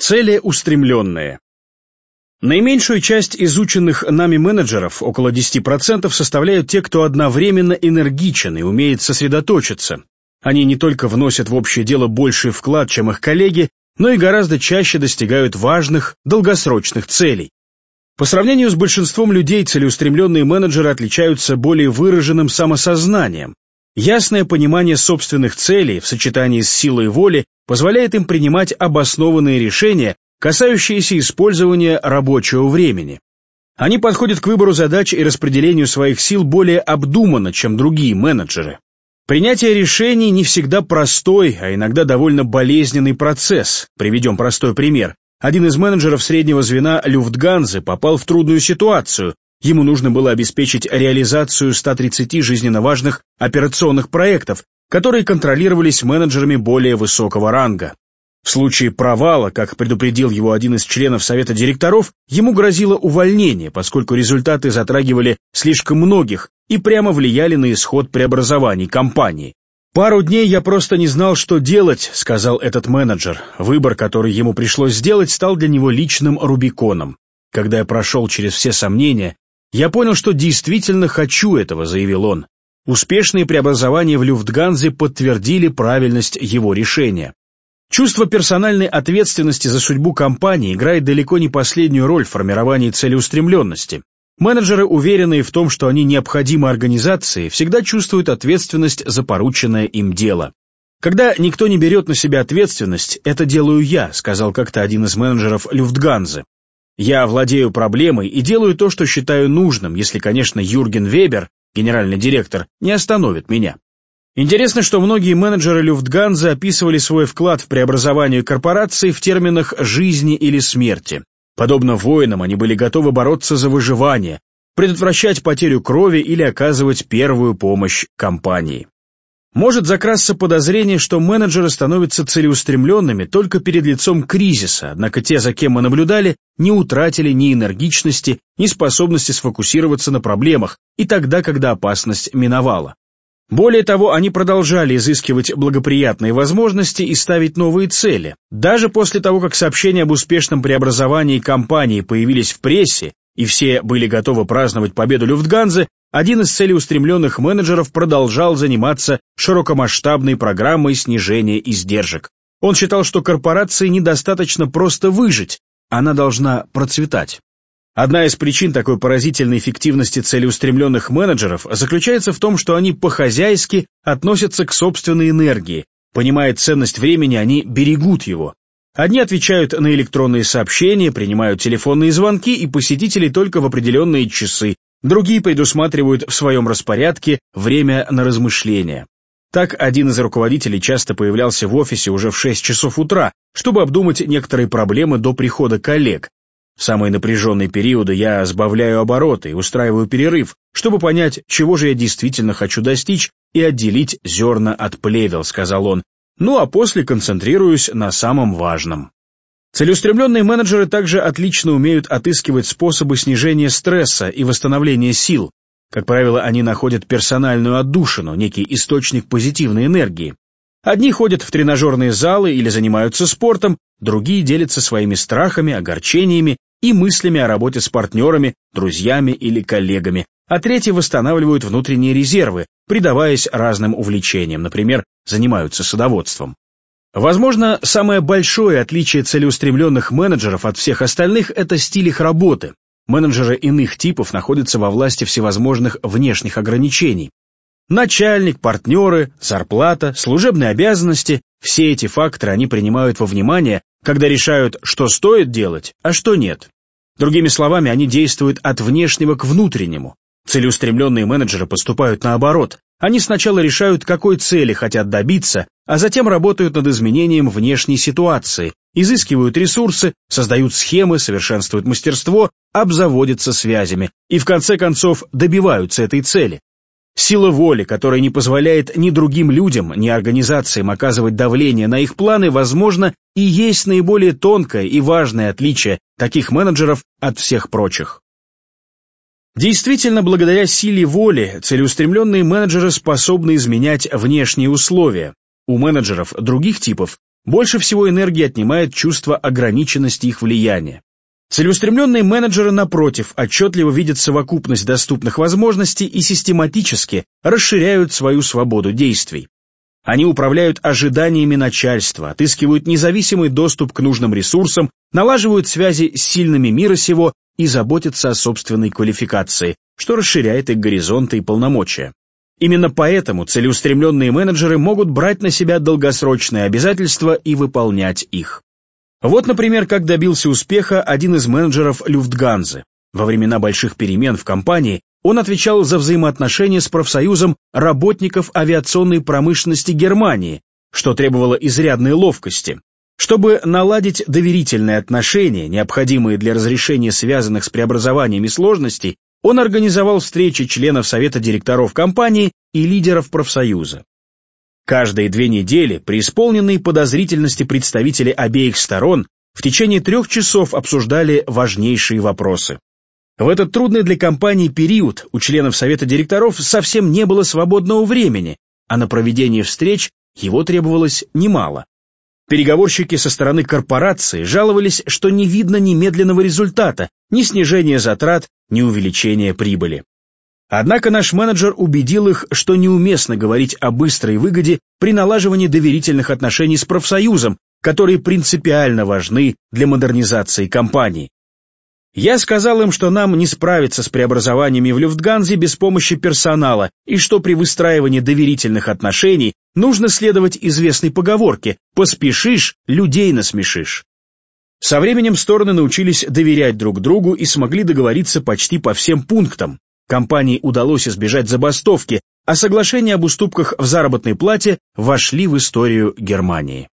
Целеустремленные. Наименьшую часть изученных нами менеджеров, около 10%, составляют те, кто одновременно энергичен и умеет сосредоточиться. Они не только вносят в общее дело больший вклад, чем их коллеги, но и гораздо чаще достигают важных, долгосрочных целей. По сравнению с большинством людей, целеустремленные менеджеры отличаются более выраженным самосознанием. Ясное понимание собственных целей в сочетании с силой воли позволяет им принимать обоснованные решения, касающиеся использования рабочего времени. Они подходят к выбору задач и распределению своих сил более обдуманно, чем другие менеджеры. Принятие решений не всегда простой, а иногда довольно болезненный процесс. Приведем простой пример. Один из менеджеров среднего звена Люфтганзы попал в трудную ситуацию. Ему нужно было обеспечить реализацию 130 жизненно важных операционных проектов, которые контролировались менеджерами более высокого ранга. В случае провала, как предупредил его один из членов совета директоров, ему грозило увольнение, поскольку результаты затрагивали слишком многих и прямо влияли на исход преобразований компании. «Пару дней я просто не знал, что делать», — сказал этот менеджер. Выбор, который ему пришлось сделать, стал для него личным рубиконом. «Когда я прошел через все сомнения, я понял, что действительно хочу этого», — заявил он. Успешные преобразования в Люфтганзе подтвердили правильность его решения. Чувство персональной ответственности за судьбу компании играет далеко не последнюю роль в формировании целеустремленности. Менеджеры, уверенные в том, что они необходимы организации, всегда чувствуют ответственность за порученное им дело. «Когда никто не берет на себя ответственность, это делаю я», — сказал как-то один из менеджеров Люфтганзы. «Я владею проблемой и делаю то, что считаю нужным, если, конечно, Юрген Вебер, генеральный директор, не остановит меня». Интересно, что многие менеджеры Люфтганзы описывали свой вклад в преобразование корпорации в терминах «жизни» или «смерти». Подобно воинам, они были готовы бороться за выживание, предотвращать потерю крови или оказывать первую помощь компании. Может закрасться подозрение, что менеджеры становятся целеустремленными только перед лицом кризиса, однако те, за кем мы наблюдали, не утратили ни энергичности, ни способности сфокусироваться на проблемах и тогда, когда опасность миновала. Более того, они продолжали изыскивать благоприятные возможности и ставить новые цели. Даже после того, как сообщения об успешном преобразовании компании появились в прессе, и все были готовы праздновать победу Люфтганзы, один из целеустремленных менеджеров продолжал заниматься широкомасштабной программой снижения издержек. Он считал, что корпорации недостаточно просто выжить, она должна процветать. Одна из причин такой поразительной эффективности целеустремленных менеджеров заключается в том, что они по-хозяйски относятся к собственной энергии. Понимая ценность времени, они берегут его. Одни отвечают на электронные сообщения, принимают телефонные звонки и посетителей только в определенные часы, другие предусматривают в своем распорядке время на размышления. Так, один из руководителей часто появлялся в офисе уже в 6 часов утра, чтобы обдумать некоторые проблемы до прихода коллег. В самые напряженные периоды я сбавляю обороты и устраиваю перерыв, чтобы понять, чего же я действительно хочу достичь и отделить зерна от плевел, сказал он. Ну а после концентрируюсь на самом важном. Целеустремленные менеджеры также отлично умеют отыскивать способы снижения стресса и восстановления сил. Как правило, они находят персональную отдушину, некий источник позитивной энергии. Одни ходят в тренажерные залы или занимаются спортом, другие делятся своими страхами, огорчениями и мыслями о работе с партнерами, друзьями или коллегами, а третьи восстанавливают внутренние резервы, предаваясь разным увлечениям, например, занимаются садоводством. Возможно, самое большое отличие целеустремленных менеджеров от всех остальных – это стиль их работы. Менеджеры иных типов находятся во власти всевозможных внешних ограничений. Начальник, партнеры, зарплата, служебные обязанности – все эти факторы они принимают во внимание, когда решают, что стоит делать, а что нет. Другими словами, они действуют от внешнего к внутреннему. Целеустремленные менеджеры поступают наоборот. Они сначала решают, какой цели хотят добиться, а затем работают над изменением внешней ситуации, изыскивают ресурсы, создают схемы, совершенствуют мастерство, обзаводятся связями и в конце концов добиваются этой цели. Сила воли, которая не позволяет ни другим людям, ни организациям оказывать давление на их планы, возможно, и есть наиболее тонкое и важное отличие таких менеджеров от всех прочих. Действительно, благодаря силе воли, целеустремленные менеджеры способны изменять внешние условия. У менеджеров других типов больше всего энергии отнимает чувство ограниченности их влияния. Целеустремленные менеджеры, напротив, отчетливо видят совокупность доступных возможностей и систематически расширяют свою свободу действий. Они управляют ожиданиями начальства, отыскивают независимый доступ к нужным ресурсам, налаживают связи с сильными мира сего и заботятся о собственной квалификации, что расширяет их горизонты и полномочия. Именно поэтому целеустремленные менеджеры могут брать на себя долгосрочные обязательства и выполнять их. Вот, например, как добился успеха один из менеджеров Люфтганзы. Во времена больших перемен в компании он отвечал за взаимоотношения с профсоюзом работников авиационной промышленности Германии, что требовало изрядной ловкости. Чтобы наладить доверительные отношения, необходимые для разрешения связанных с преобразованиями сложностей, он организовал встречи членов совета директоров компании и лидеров профсоюза. Каждые 2 недели преисполненные подозрительности представители обеих сторон в течение 3 часов обсуждали важнейшие вопросы. В этот трудный для компании период у членов совета директоров совсем не было свободного времени, а на проведение встреч его требовалось немало. Переговорщики со стороны корпорации жаловались, что не видно немедленного результата, ни снижения затрат, ни увеличения прибыли. Однако наш менеджер убедил их, что неуместно говорить о быстрой выгоде при налаживании доверительных отношений с профсоюзом, которые принципиально важны для модернизации компании. Я сказал им, что нам не справиться с преобразованиями в Люфтганзе без помощи персонала, и что при выстраивании доверительных отношений нужно следовать известной поговорке «поспешишь, людей насмешишь». Со временем стороны научились доверять друг другу и смогли договориться почти по всем пунктам. Компании удалось избежать забастовки, а соглашения об уступках в заработной плате вошли в историю Германии.